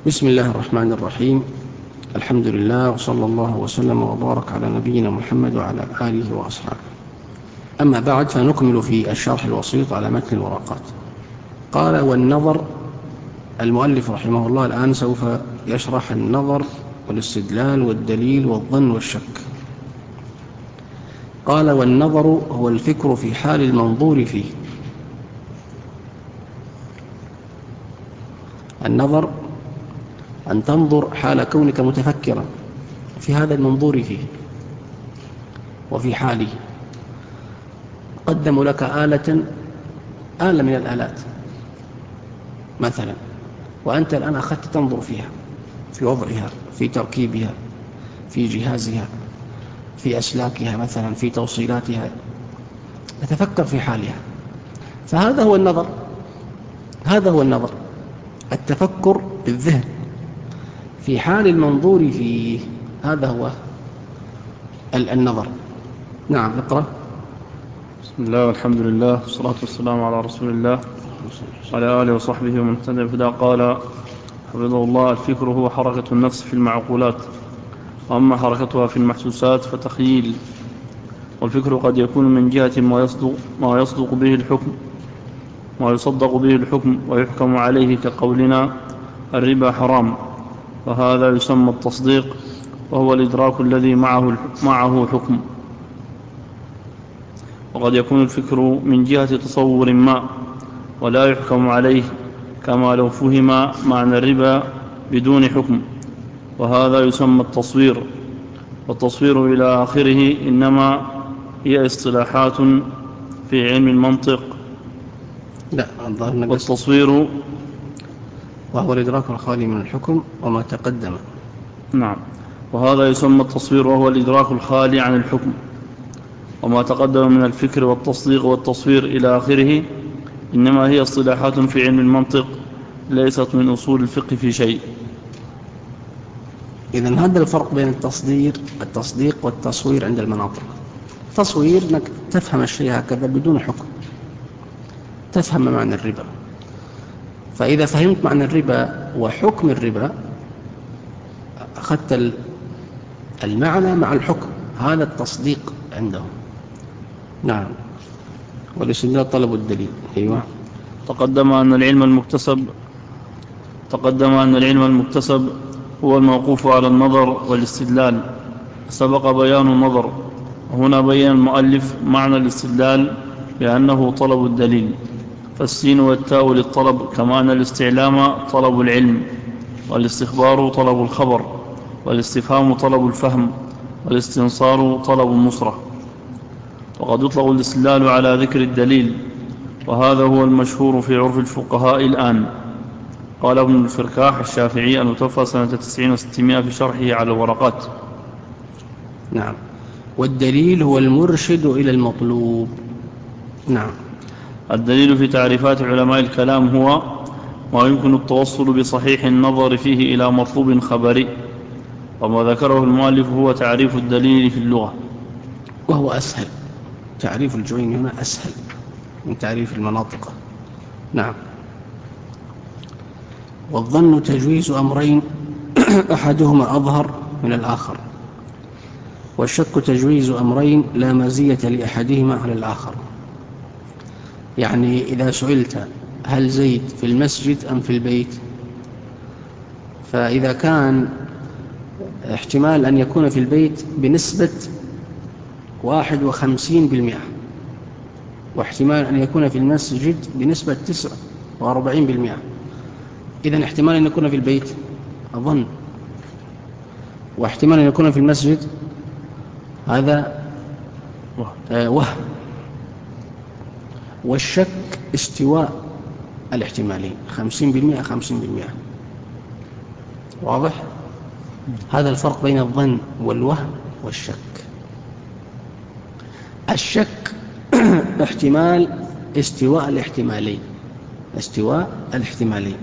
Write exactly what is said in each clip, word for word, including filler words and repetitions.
بسم الله الرحمن الرحيم. الحمد لله وصلى الله وسلم وبارك على نبينا محمد وعلى آله وأصحابه. أما بعد، فنكمل في الشرح الوسيط على متن الورقات. قال: والنظر. المؤلف رحمه الله الآن سوف يشرح النظر والاستدلال والدليل والظن والشك. قال: والنظر هو الفكر في حال المنظور فيه. النظر أن تنظر حال كونك متفكرا في هذا المنظور فيه وفي حاله. قدموا لك آلة آلة من الآلات مثلا، وأنت الآن أخذت تنظر فيها، في وضعها، في تركيبها، في جهازها، في أسلاكها مثلا، في توصيلاتها، تتفكر في حالها. فهذا هو النظر، هذا هو النظر، التفكر بالذهن في حال المنظور فيه، هذا هو النظر. نعم، اقرأ. بسم الله والحمد لله والصلاة والسلام على رسول الله وعلى آله وصحبه ومن اهتدى بهداه. قال حفظه الله: الفكر هو حركة النفس في المعقولات، وأما حركتها في المحسوسات فتخيل. والفكر قد يكون من جهة ما يصدق, ما يصدق به الحكم ما يصدق به الحكم ويحكم عليه، كقولنا الربا حرام، وهذا يسمى التصديق، وهو الإدراك الذي معه, معه حكم. وقد يكون الفكر من جهة تصور ما ولا يحكم عليه، كما لو فهم معنى الربا بدون حكم، وهذا يسمى التصوير. والتصوير إلى آخره إنما هي اصطلاحات في علم المنطق. لا، والتصوير وهو الإدراك الخالي من الحكم وما تقدم. نعم، وهذا يسمى التصوير، وهو الإدراك الخالي عن الحكم وما تقدم من الفكر والتصديق والتصوير إلى آخره إنما هي اصطلاحات في علم المنطق، ليست من أصول الفقه في شيء. إذن هذا الفرق بين التصدير التصديق والتصوير عند المناطق. تصوير أنك تفهم الشيء هكذا بدون حكم، تفهم معنى الربا، فإذا فهمت معنى الربا وحكم الربا أخذت المعنى مع الحكم، هذا التصديق عندهم. نعم. والاستدلال طلب الدليل. أيوة. تقدم أن العلم المكتسب تقدم أن العلم المكتسب هو الموقوف على النظر والاستدلال، سبق بيان النظر، وهنا بيان المؤلف معنى الاستدلال بأنه طلب الدليل، فالسين والتاء للطلب، كما أن الاستعلام طلب العلم، والاستخبار طلب الخبر، والاستفهام طلب الفهم، والاستنصار طلب النصرة. وقد يطلق الاستدلال على ذكر الدليل، وهذا هو المشهور في عرف الفقهاء الآن. قال ابن الفركاح الشافعي المتوفى سنة تسعين وستمائة في شرحه على الورقات. نعم. والدليل هو المرشد إلى المطلوب. نعم. الدليل في تعريفات علماء الكلام هو ما يمكن التوصل بصحيح النظر فيه إلى مطلوب خبري، وما ذكره المؤلف هو تعريف الدليل في اللغة، وهو أسهل. تعريف الجويني هنا أسهل من تعريف المناطق. نعم. والظن تجويز أمرين أحدهما أظهر من الآخر، والشك تجويز أمرين لا مزية لأحدهما على الآخر. يعني إذا سئلت هل زيد في المسجد أم في البيت، فإذا كان احتمال أن يكون في البيت بنسبة واحد وخمسين بالمئة، واحتمال أن يكون في المسجد بنسبة تسعة وأربعين بالمئة، إذن احتمال أن يكون في البيت أظن، واحتمال أن يكون في المسجد هذا وهم. والشك استواء الاحتمالين، خمسين بالمئة خمسين بالمئة. واضح؟ هذا الفرق بين الظن والوهم والشك. الشك احتمال استواء الاحتمالين، استواء الاحتمالين،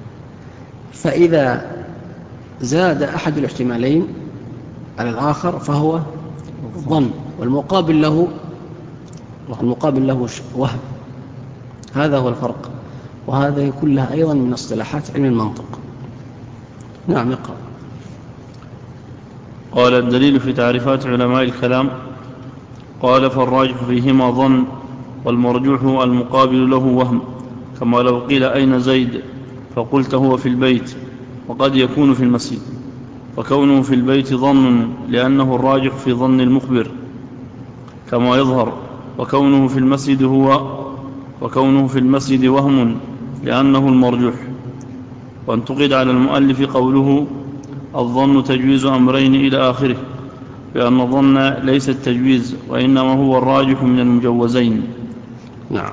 فإذا زاد أحد الاحتمالين على الآخر فهو ظن، والمقابل له المقابل له وهم. هذا هو الفرق، وهذا كلها أيضا من اصطلاحات علم المنطق. نعم اقرأ. قال الدليل في تعريفات علماء الكلام. قال فالراجح فيهما ظن، والمرجوح المقابل له وهم، كما لو قيل أين زيد فقلت هو في البيت، وقد يكون في المسجد، فكونه في البيت ظن لأنه الراجح في ظن المخبر كما يظهر، وكونه في المسجد هو وكونه في المسجد وهم لأنه المرجوح. وانتقد على المؤلف قوله الظن تجويز أمرين إلى آخره، بأن الظن ليس التجويز، وإنما هو الراجح من المجوزين. نعم.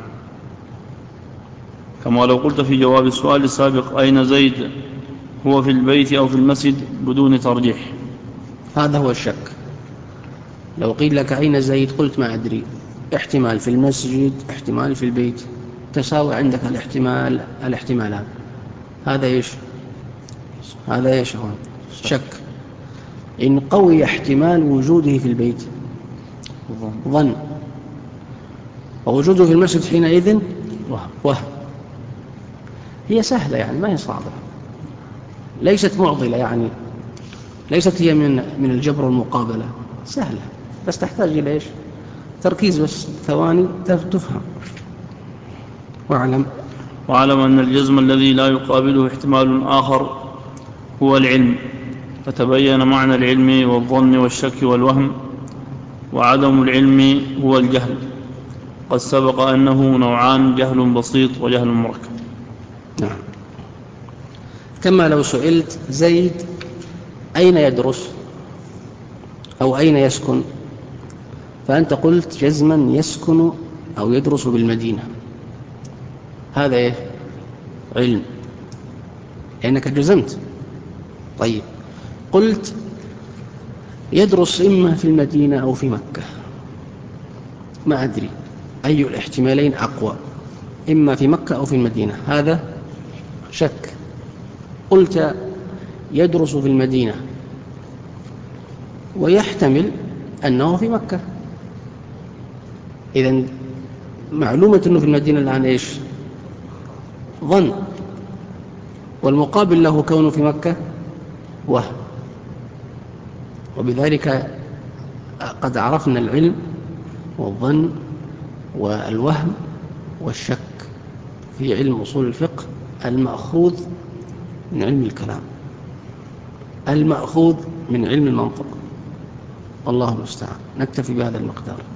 كما لو قلت في جواب السؤال السابق أين زيد هو في البيت أو في المسجد بدون ترجيح. هذا هو الشك. لو قيل لك أين زيد قلت ما أدري، احتمال في المسجد احتمال في البيت، تساوي عندك الاحتمال الاحتمالان. هذا إيش؟ هذا إيش هو؟ شك. إن قوي احتمال وجوده في البيت ظن، ووجوده في المسجد حينئذ وهم. هي سهلة يعني، ما هي صعبة، ليست معضلة يعني، ليست هي من من الجبر والمقابلة، سهلة، بس تحتاج إلى إيش؟ تركيز، بس ثواني تفهم. واعلم واعلم أن الجزم الذي لا يقابله احتمال آخر هو العلم، فتبين معنى العلم والظن والشك والوهم. وعدم العلم هو الجهل، قد سبق أنه نوعان: جهل بسيط وجهل مركب. نعم. كما لو سئلت زيد أين يدرس أو أين يسكن، فأنت قلت جزما يسكن أو يدرس بالمدينة، هذا إيه؟ علم، لأنك جزمت. طيب قلت يدرس إما في المدينة أو في مكة، ما أدري أي الاحتمالين أقوى، إما في مكة أو في المدينة، هذا شك. قلت يدرس في المدينة ويحتمل أنه في مكة، إذن معلومة أنه في المدينة الآن إيش؟ ظن، والمقابل له كونه في مكة وهم. وبذلك قد عرفنا العلم والظن والوهم والشك في علم أصول الفقه المأخوذ من علم الكلام، المأخوذ من علم المنطق. والله المستعان. نكتفي بهذا المقدار.